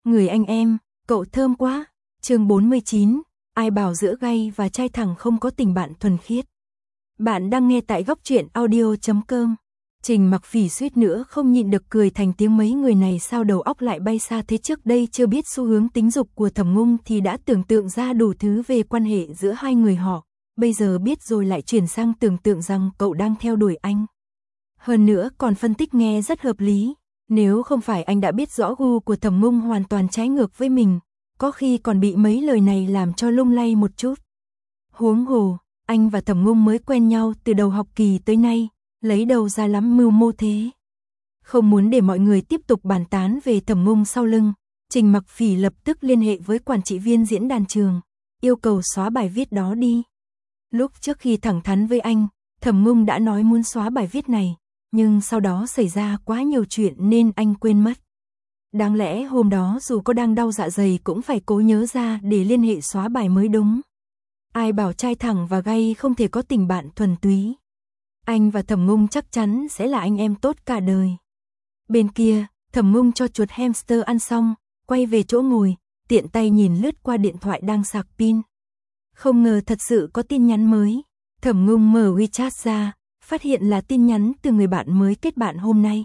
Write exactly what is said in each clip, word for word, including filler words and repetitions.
Người anh em, cậu thơm quá. Chương bốn mươi chín, ai bảo giữa gay và trai thẳng không có tình bạn thuần khiết. Bạn đang nghe tại góc truyện audio chấm com. Trình Mặc Phỉ suýt nữa không nhịn được cười thành tiếng, mấy người này sao đầu óc lại bay xa thế, trước đây chưa biết xu hướng tính dục của Thẩm Ngung thì đã tưởng tượng ra đủ thứ về quan hệ giữa hai người họ, bây giờ biết rồi lại chuyển sang tưởng tượng rằng cậu đang theo đuổi anh. Hơn nữa còn phân tích nghe rất hợp lý, nếu không phải anh đã biết rõ gu của Thẩm Ngung hoàn toàn trái ngược với mình, có khi còn bị mấy lời này làm cho lung lay một chút. Huống hồ, anh và Thẩm Ngung mới quen nhau từ đầu học kỳ tới nay, lấy đầu ra lắm mưu mô thế. Không muốn để mọi người tiếp tục bàn tán về Thẩm Ngung sau lưng, Trình Mặc Phỉ lập tức liên hệ với quản trị viên diễn đàn trường, yêu cầu xóa bài viết đó đi. Lúc trước khi thẳng thắn với anh, Thẩm Ngung đã nói muốn xóa bài viết này, nhưng sau đó xảy ra quá nhiều chuyện nên anh quên mất. Đáng lẽ hôm đó dù có đang đau dạ dày cũng phải cố nhớ ra để liên hệ xóa bài mới đúng. Ai bảo trai thẳng và gay không thể có tình bạn thuần túy. Anh và Thẩm Ngung chắc chắn sẽ là anh em tốt cả đời. Bên kia, Thẩm Ngung cho chuột hamster ăn xong, quay về chỗ ngồi, tiện tay nhìn lướt qua điện thoại đang sạc pin. Không ngờ thật sự có tin nhắn mới. Thẩm Ngung mở WeChat ra, phát hiện là tin nhắn từ người bạn mới kết bạn hôm nay.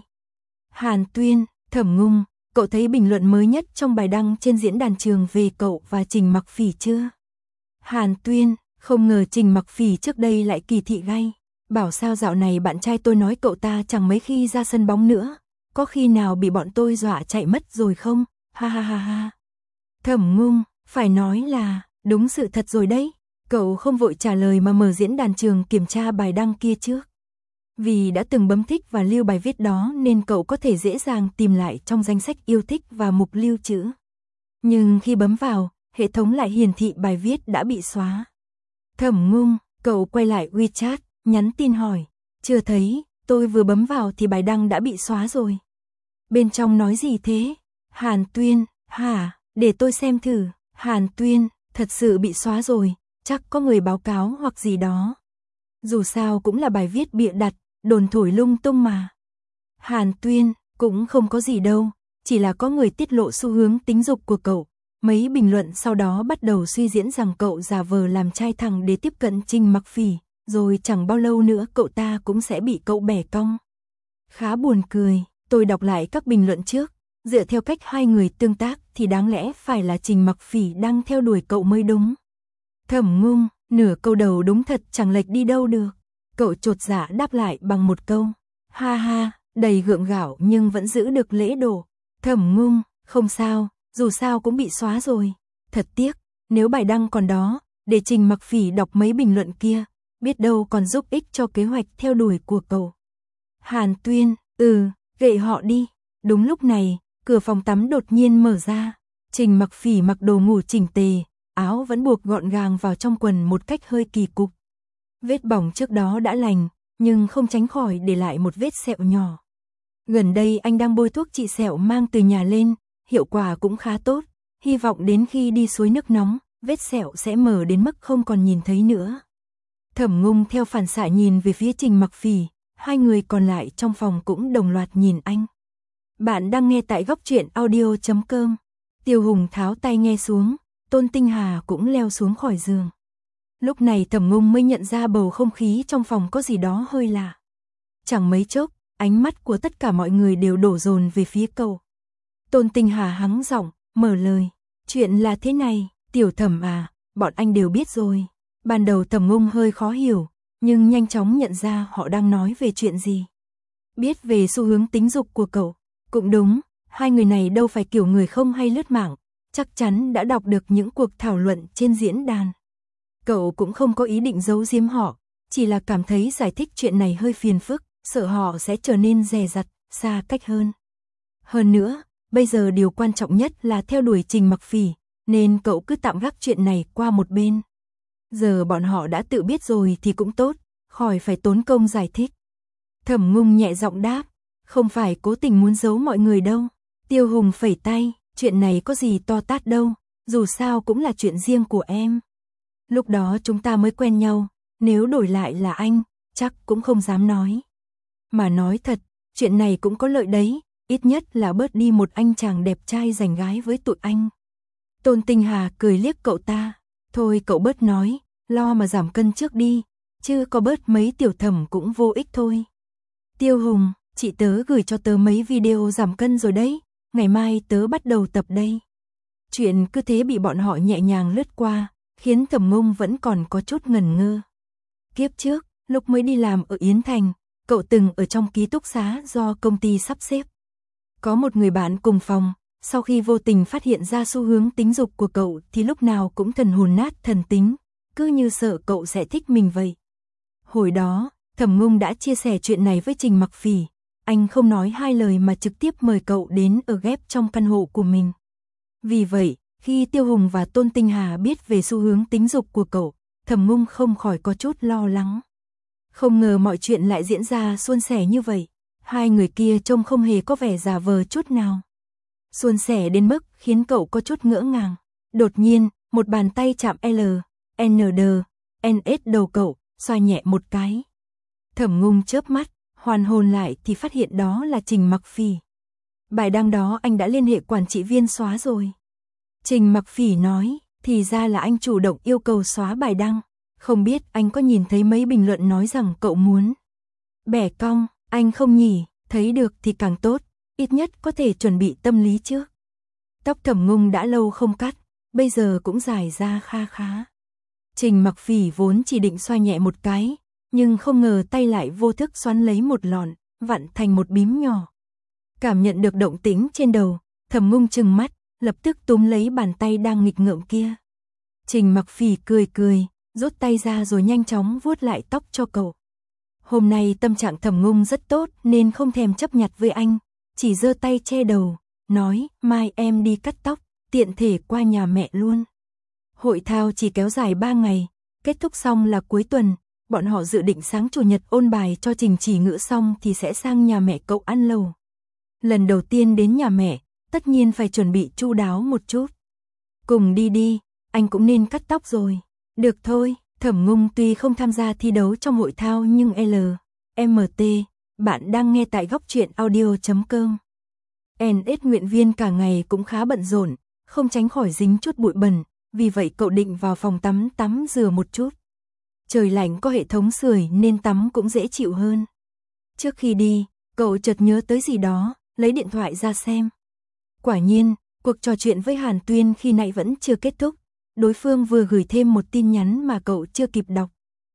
Hàn Tuyên, Thẩm Ngung, cậu thấy bình luận mới nhất trong bài đăng trên diễn đàn trường về cậu và Trình Mặc Phỉ chưa? Hàn Tuyên, không ngờ Trình Mặc Phỉ trước đây lại kỳ thị gay. Bảo sao dạo này bạn trai tôi nói cậu ta chẳng mấy khi ra sân bóng nữa, có khi nào bị bọn tôi dọa chạy mất rồi không? Ha ha ha ha. Thẩm Ngung, phải nói là đúng sự thật rồi đấy. Cậu không vội trả lời mà mở diễn đàn trường kiểm tra bài đăng kia trước. Vì đã từng bấm thích và lưu bài viết đó nên cậu có thể dễ dàng tìm lại trong danh sách yêu thích và mục lưu trữ. Nhưng khi bấm vào, hệ thống lại hiển thị bài viết đã bị xóa. Thẩm Ngung, cậu quay lại WeChat, nhắn tin hỏi, chưa thấy, tôi vừa bấm vào thì bài đăng đã bị xóa rồi. Bên trong nói gì thế? Hàn Tuyên, hả, để tôi xem thử. Hàn Tuyên, thật sự bị xóa rồi, chắc có người báo cáo hoặc gì đó. Dù sao cũng là bài viết bịa đặt, đồn thổi lung tung mà. Hàn Tuyên, cũng không có gì đâu, chỉ là có người tiết lộ xu hướng tính dục của cậu. Mấy bình luận sau đó bắt đầu suy diễn rằng cậu giả vờ làm trai thẳng để tiếp cận Trình Mặc Phỉ, rồi chẳng bao lâu nữa cậu ta cũng sẽ bị cậu bẻ cong. Khá buồn cười, tôi đọc lại các bình luận trước, dựa theo cách hai người tương tác thì đáng lẽ phải là Trình Mặc Phỉ đang theo đuổi cậu mới đúng. Thẩm Ngung, nửa câu đầu đúng thật chẳng lệch đi đâu được. Cậu chột dạ đáp lại bằng một câu, ha ha, đầy gượng gạo nhưng vẫn giữ được lễ độ. Thẩm Ngung, không sao, dù sao cũng bị xóa rồi. Thật tiếc, nếu bài đăng còn đó, để Trình Mặc Phỉ đọc mấy bình luận kia, biết đâu còn giúp ích cho kế hoạch theo đuổi của cậu. Hàn Tuyên, ừ, gậy họ đi. Đúng lúc này, cửa phòng tắm đột nhiên mở ra. Trình Mặc Phỉ mặc đồ ngủ chỉnh tề, áo vẫn buộc gọn gàng vào trong quần một cách hơi kỳ cục. Vết bỏng trước đó đã lành, nhưng không tránh khỏi để lại một vết sẹo nhỏ. Gần đây anh đang bôi thuốc trị sẹo mang từ nhà lên, hiệu quả cũng khá tốt, hy vọng đến khi đi suối nước nóng, vết sẹo sẽ mở đến mức không còn nhìn thấy nữa. Thẩm Ngung theo phản xạ nhìn về phía Trình Mặc Phỉ, hai người còn lại trong phòng cũng đồng loạt nhìn anh. Bạn đang nghe tại góc truyện audio chấm com. Tiêu Hùng tháo tai nghe xuống, Tôn Tinh Hà cũng leo xuống khỏi giường. Lúc này Thẩm Ngung mới nhận ra bầu không khí trong phòng có gì đó hơi lạ. Chẳng mấy chốc, ánh mắt của tất cả mọi người đều đổ dồn về phía cậu. Tôn Tinh Hà hắng giọng, mở lời. Chuyện là thế này, Tiểu Thẩm à, bọn anh đều biết rồi. Ban đầu Thẩm Ngung hơi khó hiểu, nhưng nhanh chóng nhận ra họ đang nói về chuyện gì. Biết về xu hướng tính dục của cậu. Cũng đúng, hai người này đâu phải kiểu người không hay lướt mạng, chắc chắn đã đọc được những cuộc thảo luận trên diễn đàn. Cậu cũng không có ý định giấu giếm họ, chỉ là cảm thấy giải thích chuyện này hơi phiền phức, sợ họ sẽ trở nên dè dặt, xa cách hơn. Hơn nữa, bây giờ điều quan trọng nhất là theo đuổi Trình Mặc Phỉ, nên cậu cứ tạm gác chuyện này qua một bên. Giờ bọn họ đã tự biết rồi thì cũng tốt, khỏi phải tốn công giải thích. Thẩm Ngung nhẹ giọng đáp, không phải cố tình muốn giấu mọi người đâu. Tiêu Hùng phẩy tay, chuyện này có gì to tát đâu, dù sao cũng là chuyện riêng của em. Lúc đó chúng ta mới quen nhau, nếu đổi lại là anh, chắc cũng không dám nói. Mà nói thật, chuyện này cũng có lợi đấy, ít nhất là bớt đi một anh chàng đẹp trai giành gái với tụi anh. Tôn Tinh Hà cười liếc cậu ta, thôi cậu bớt nói, lo mà giảm cân trước đi, chứ có bớt mấy tiểu thẩm cũng vô ích thôi. Tiêu Hùng, chị tớ gửi cho tớ mấy video giảm cân rồi đấy, ngày mai tớ bắt đầu tập đây. Chuyện cứ thế bị bọn họ nhẹ nhàng lướt qua, khiến Thẩm Ngôn vẫn còn có chút ngần ngơ. Kiếp trước, lúc mới đi làm ở Yến Thành, cậu từng ở trong ký túc xá do công ty sắp xếp. Có một người bạn cùng phòng, sau khi vô tình phát hiện ra xu hướng tính dục của cậu thì lúc nào cũng thần hồn nát thần tính, cứ như sợ cậu sẽ thích mình vậy. Hồi đó, Thẩm Ngôn đã chia sẻ chuyện này với Trình Mặc Phỉ, anh không nói hai lời mà trực tiếp mời cậu đến ở ghép trong căn hộ của mình. Vì vậy, khi Tiêu Hùng và Tôn Tinh Hà biết về xu hướng tính dục của cậu, Thẩm Ngôn không khỏi có chút lo lắng. Không ngờ mọi chuyện lại diễn ra suôn sẻ như vậy, hai người kia trông không hề có vẻ giả vờ chút nào. Suôn sẻ đến mức khiến cậu có chút ngỡ ngàng. Đột nhiên, một bàn tay chạm L, N D, N S đầu cậu, xoa nhẹ một cái. Thẩm Ngôn chớp mắt, hoàn hồn lại thì phát hiện đó là Trình Mặc Phỉ. Bài đăng đó anh đã liên hệ quản trị viên xóa rồi. Trình Mặc Phỉ nói, thì ra là anh chủ động yêu cầu xóa bài đăng. Không biết anh có nhìn thấy mấy bình luận nói rằng cậu muốn bẻ cong, anh không nhỉ, thấy được thì càng tốt, ít nhất có thể chuẩn bị tâm lý trước. Tóc Thẩm Ngôn đã lâu không cắt, bây giờ cũng dài ra kha khá. Trình Mặc Phỉ vốn chỉ định xoa nhẹ một cái, nhưng không ngờ tay lại vô thức xoắn lấy một lọn, vặn thành một bím nhỏ. Cảm nhận được động tĩnh trên đầu, Thẩm Ngôn trừng mắt, lập tức túm lấy bàn tay đang nghịch ngợm kia. Trình Mặc Phỉ cười cười, rút tay ra rồi nhanh chóng vuốt lại tóc cho cậu. Hôm nay tâm trạng Thẩm Ngôn rất tốt nên không thèm chấp nhặt với anh, chỉ giơ tay che đầu, nói, mai em đi cắt tóc, tiện thể qua nhà mẹ luôn. Hội thao chỉ kéo dài ba ngày, kết thúc xong là cuối tuần, bọn họ dự định sáng chủ nhật ôn bài cho trình chỉ ngữ xong thì sẽ sang nhà mẹ cậu ăn lẩu. Lần đầu tiên đến nhà mẹ, tất nhiên phải chuẩn bị chu đáo một chút. Cùng đi đi, anh cũng nên cắt tóc rồi. Được thôi, Thẩm Ngôn tuy không tham gia thi đấu trong hội thao nhưng L, M T, bạn đang nghe tại góc truyện audio chấm com. en ét nguyện viên cả ngày cũng khá bận rộn, không tránh khỏi dính chút bụi bẩn, vì vậy cậu định vào phòng tắm tắm rửa một chút. Trời lạnh có hệ thống sưởi nên tắm cũng dễ chịu hơn. Trước khi đi, cậu chợt nhớ tới gì đó, lấy điện thoại ra xem. Quả nhiên, cuộc trò chuyện với Hàn Tuyên khi nãy vẫn chưa kết thúc, đối phương vừa gửi thêm một tin nhắn mà cậu chưa kịp đọc.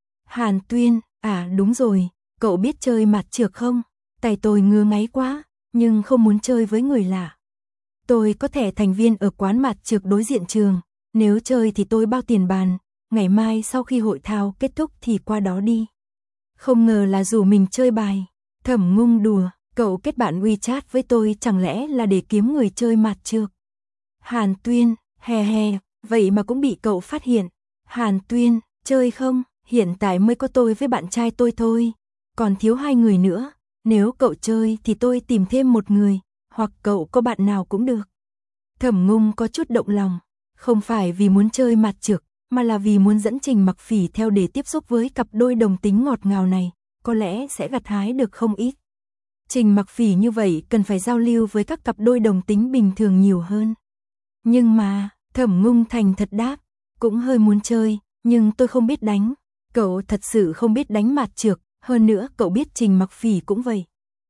Hàn Tuyên, à đúng rồi, cậu biết chơi mặt trược không? Tay tôi ngứa ngáy quá, nhưng không muốn chơi với người lạ. Tôi có thẻ thành viên ở quán mặt trược đối diện trường, nếu chơi thì tôi bao tiền bàn, ngày mai sau khi hội thao kết thúc thì qua đó đi. Không ngờ là rủ mình chơi bài. Thẩm Ngôn đùa, cậu kết bạn WeChat với tôi chẳng lẽ là để kiếm người chơi mặt trược? Hàn Tuyên, hè hè, vậy mà cũng bị cậu phát hiện. Hàn Tuyên, chơi không? Hiện tại mới có tôi với bạn trai tôi thôi, còn thiếu hai người nữa. Nếu cậu chơi thì tôi tìm thêm một người, hoặc cậu có bạn nào cũng được. Thẩm Ngôn có chút động lòng, không phải vì muốn chơi mặt trược, mà là vì muốn dẫn Trình Mặc Phỉ theo để tiếp xúc với cặp đôi đồng tính ngọt ngào này, có lẽ sẽ gặt hái được không ít. Trình Mặc Phỉ như vậy cần phải giao lưu với các cặp đôi đồng tính bình thường nhiều hơn. Nhưng mà, Thẩm Ngôn thành thật đáp, cũng hơi muốn chơi, nhưng tôi không biết đánh. Cậu thật sự không biết đánh mặt trược, hơn nữa cậu biết Trình Mặc Phỉ cũng vậy.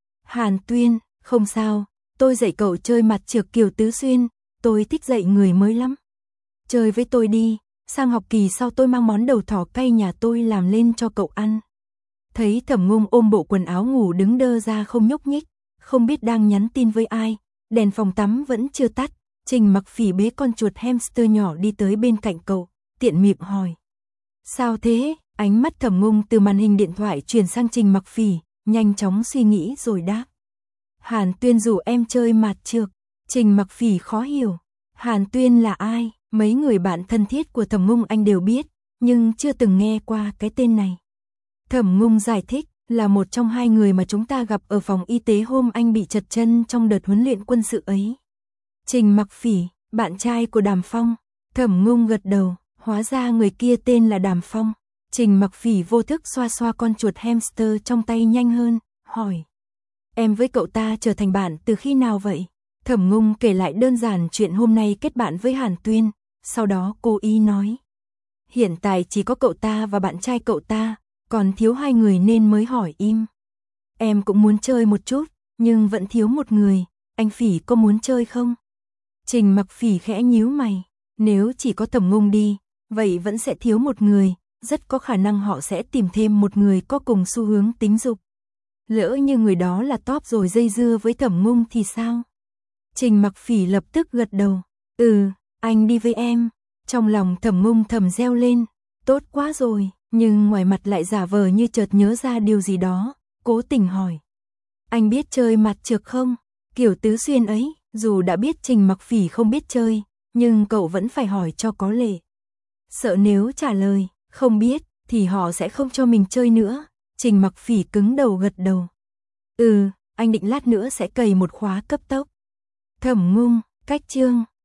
Hàn Tuyên, không sao, tôi dạy cậu chơi mặt trược kiểu tứ xuyên, tôi thích dạy người mới lắm. Chơi với tôi đi, sang học kỳ sau tôi mang món đầu thỏ cay nhà tôi làm lên cho cậu ăn. Thấy Thẩm Ngôn ôm bộ quần áo ngủ đứng đơ ra không nhúc nhích, không biết đang nhắn tin với ai, đèn phòng tắm vẫn chưa tắt, Trình Mặc Phỉ bế con chuột hamster nhỏ đi tới bên cạnh cậu, tiện miệng hỏi. Sao thế? Ánh mắt Thẩm Ngôn từ màn hình điện thoại chuyển sang Trình Mặc Phỉ, nhanh chóng suy nghĩ rồi đáp. Hàn Tuyên rủ em chơi mặt trược. Trình Mặc Phỉ khó hiểu. Hàn Tuyên là ai? Mấy người bạn thân thiết của Thẩm Ngôn anh đều biết, nhưng chưa từng nghe qua cái tên này. Thẩm Ngôn giải thích, là một trong hai người mà chúng ta gặp ở phòng y tế hôm anh bị trật chân trong đợt huấn luyện quân sự ấy. Trình Mặc Phỉ, bạn trai của Đàm Phong. Thẩm Ngôn gật đầu, hóa ra người kia tên là Đàm Phong. Trình Mặc Phỉ vô thức xoa xoa con chuột hamster trong tay nhanh hơn, hỏi. Em với cậu ta trở thành bạn từ khi nào vậy? Thẩm Ngung kể lại đơn giản chuyện hôm nay kết bạn với Hàn Tuyên, sau đó cố ý nói. Hiện tại chỉ có cậu ta và bạn trai cậu ta, còn thiếu hai người nên mới hỏi im. Em cũng muốn chơi một chút, nhưng vẫn thiếu một người, anh Phỉ có muốn chơi không? Trình Mặc Phỉ khẽ nhíu mày, nếu chỉ có Thẩm Ngung đi, vậy vẫn sẽ thiếu một người, rất có khả năng họ sẽ tìm thêm một người có cùng xu hướng tính dục. Lỡ như người đó là top rồi dây dưa với Thẩm Ngung thì sao? Trình Mặc Phỉ lập tức gật đầu, ừ, anh đi với em. Trong lòng Thẩm Ngung thầm reo lên, tốt quá rồi, nhưng ngoài mặt lại giả vờ như chợt nhớ ra điều gì đó, cố tình hỏi. Anh biết chơi mặt trược không? Kiểu tứ xuyên ấy, dù đã biết Trình Mặc Phỉ không biết chơi, nhưng cậu vẫn phải hỏi cho có lệ. Sợ nếu trả lời, không biết, thì họ sẽ không cho mình chơi nữa. Trình Mặc Phỉ cứng đầu gật đầu. Ừ, anh định lát nữa sẽ cày một khóa cấp tốc. Thẩm Ngung, cách chương.